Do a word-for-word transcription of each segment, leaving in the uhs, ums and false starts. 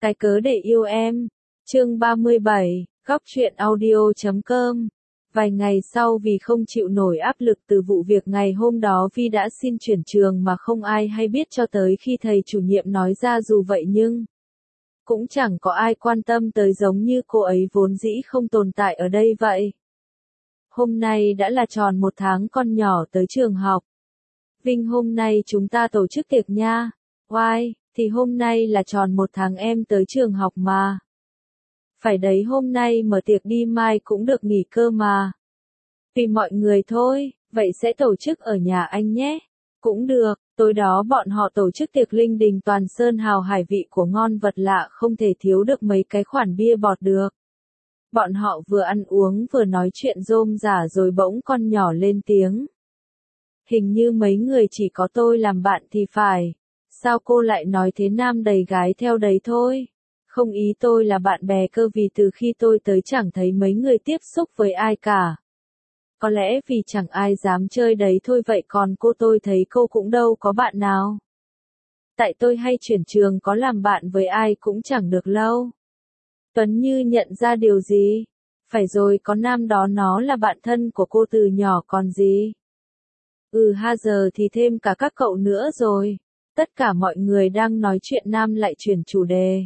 Cái cớ để yêu em. Chương ba mươi bảy, góc truyện audio chấm com. Vài ngày sau vì không chịu nổi áp lực từ vụ việc ngày hôm đó Vi đã xin chuyển trường mà không ai hay biết cho tới khi thầy chủ nhiệm nói ra dù vậy nhưng cũng chẳng có ai quan tâm tới giống như cô ấy vốn dĩ không tồn tại ở đây vậy. Hôm nay đã là tròn một tháng con nhỏ tới trường học. Vinh hôm nay chúng ta tổ chức tiệc nha. Oai, thì hôm nay là tròn một tháng em tới trường học mà. Phải đấy hôm nay mở tiệc đi mai cũng được nghỉ cơ mà. Vì mọi người thôi, vậy sẽ tổ chức ở nhà anh nhé. Cũng được, tối đó bọn họ tổ chức tiệc linh đình toàn sơn hào hải vị của ngon vật lạ không thể thiếu được mấy cái khoản bia bọt được. Bọn họ vừa ăn uống vừa nói chuyện rôm rả rồi bỗng con nhỏ lên tiếng. Hình như mấy người chỉ có tôi làm bạn thì phải. Sao cô lại nói thế nam đầy gái theo đấy thôi? Không ý tôi là bạn bè cơ vì từ khi tôi tới chẳng thấy mấy người tiếp xúc với ai cả. Có lẽ vì chẳng ai dám chơi đấy thôi vậy còn cô tôi thấy cô cũng đâu có bạn nào. Tại tôi hay chuyển trường có làm bạn với ai cũng chẳng được lâu. Tuấn như nhận ra điều gì? Phải rồi có nam đó nó là bạn thân của cô từ nhỏ còn gì? Ừ ha giờ thì thêm cả các cậu nữa rồi. Tất cả mọi người đang nói chuyện nam lại chuyển chủ đề.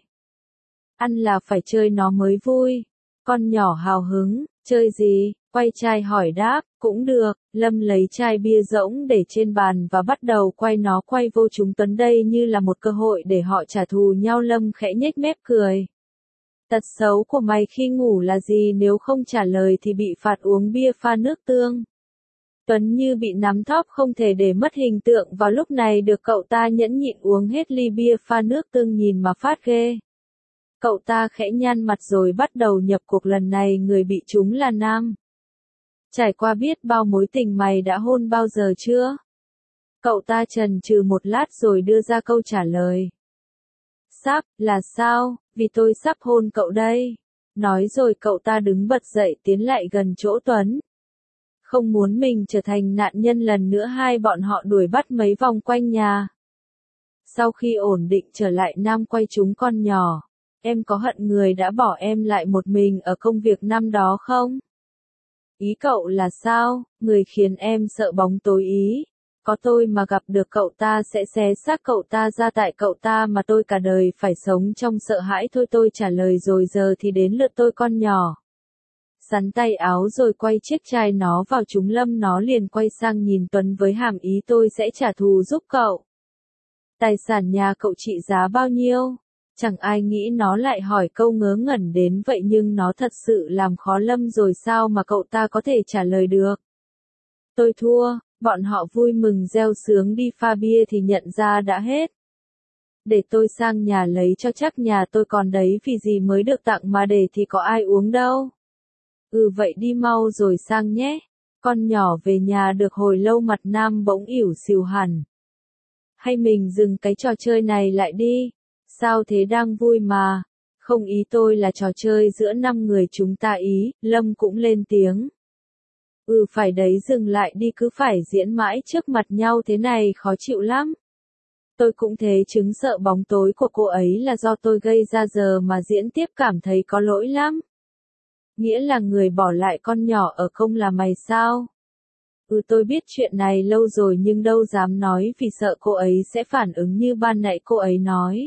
Ăn là phải chơi nó mới vui. Con nhỏ hào hứng, chơi gì? Quay chai hỏi đáp, cũng được. Lâm lấy chai bia rỗng để trên bàn và bắt đầu quay nó quay vô chúng Tuấn đây như là một cơ hội để họ trả thù nhau. Lâm khẽ nhếch mép cười. Tật xấu của mày khi ngủ là gì nếu không trả lời thì bị phạt uống bia pha nước tương. Tuấn như bị nắm thóp không thể để mất hình tượng vào lúc này được cậu ta nhẫn nhịn uống hết ly bia pha nước tương nhìn mà phát ghê. Cậu ta khẽ nhăn mặt rồi bắt đầu nhập cuộc lần này người bị trúng là nam. Trải qua biết bao mối tình mày đã hôn bao giờ chưa? Cậu ta chần chừ một lát rồi đưa ra câu trả lời. Sắp, là sao? Vì tôi sắp hôn cậu đây. Nói rồi cậu ta đứng bật dậy tiến lại gần chỗ Tuấn. Không muốn mình trở thành nạn nhân lần nữa hai bọn họ đuổi bắt mấy vòng quanh nhà. Sau khi ổn định trở lại Nam quay chúng con nhỏ. Em có hận người đã bỏ em lại một mình ở công việc năm đó không? Ý cậu là sao? Người khiến em sợ bóng tối ý. Có tôi mà gặp được cậu ta sẽ xé xác cậu ta ra tại cậu ta mà tôi cả đời phải sống trong sợ hãi thôi tôi trả lời rồi giờ thì đến lượt tôi con nhỏ. Sắn tay áo rồi quay chiếc chai nó vào chúng Lâm nó liền quay sang nhìn Tuấn với hàm ý tôi sẽ trả thù giúp cậu. Tài sản nhà cậu trị giá bao nhiêu? Chẳng ai nghĩ nó lại hỏi câu ngớ ngẩn đến vậy nhưng nó thật sự làm khó Lâm rồi sao mà cậu ta có thể trả lời được. Tôi thua, bọn họ vui mừng reo sướng đi pha bia thì nhận ra đã hết. Để tôi sang nhà lấy cho chắc nhà tôi còn đấy vì gì mới được tặng mà để thì có ai uống đâu. Ừ vậy đi mau rồi sang nhé. Con nhỏ về nhà được hồi lâu mặt Nam bỗng ỉu xìu hẳn. Hay mình dừng cái trò chơi này lại đi. Sao thế đang vui mà. Không ý tôi là trò chơi giữa năm người chúng ta ý. Lâm cũng lên tiếng. Ừ phải đấy dừng lại đi cứ phải diễn mãi trước mặt nhau thế này khó chịu lắm. Tôi cũng thế chứng sợ bóng tối của cô ấy là do tôi gây ra giờ mà diễn tiếp cảm thấy có lỗi lắm. Nghĩa là người bỏ lại con nhỏ ở công là mày sao? Ừ tôi biết chuyện này lâu rồi nhưng đâu dám nói vì sợ cô ấy sẽ phản ứng như ban nãy cô ấy nói.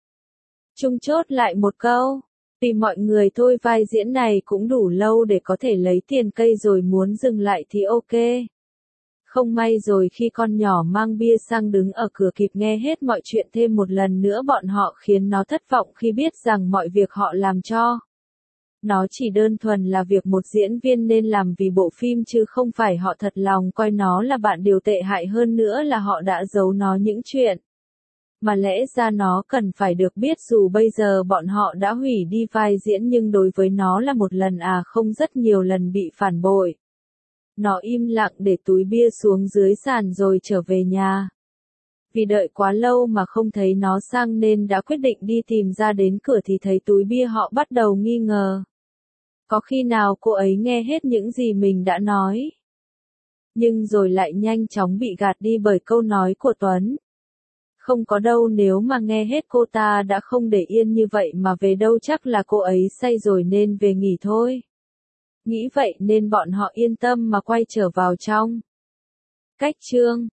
Chung chốt lại một câu. Vì mọi người thôi vai diễn này cũng đủ lâu để có thể lấy tiền cây rồi muốn dừng lại thì ok. Không may rồi khi con nhỏ mang bia sang đứng ở cửa kịp nghe hết mọi chuyện thêm một lần nữa bọn họ khiến nó thất vọng khi biết rằng mọi việc họ làm cho. Nó chỉ đơn thuần là việc một diễn viên nên làm vì bộ phim chứ không phải họ thật lòng coi nó là bạn điều tệ hại hơn nữa là họ đã giấu nó những chuyện. Mà lẽ ra nó cần phải được biết dù bây giờ bọn họ đã hủy đi vai diễn nhưng đối với nó là một lần à không rất nhiều lần bị phản bội. Nó im lặng để túi bia xuống dưới sàn rồi trở về nhà. Vì đợi quá lâu mà không thấy nó sang nên đã quyết định đi tìm ra đến cửa thì thấy túi bia họ bắt đầu nghi ngờ. Có khi nào cô ấy nghe hết những gì mình đã nói? Nhưng rồi lại nhanh chóng bị gạt đi bởi câu nói của Tuấn. Không có đâu, nếu mà nghe hết cô ta đã không để yên như vậy mà về đâu, chắc là cô ấy say rồi nên về nghỉ thôi. Nghĩ vậy nên bọn họ yên tâm mà quay trở vào trong khách trương.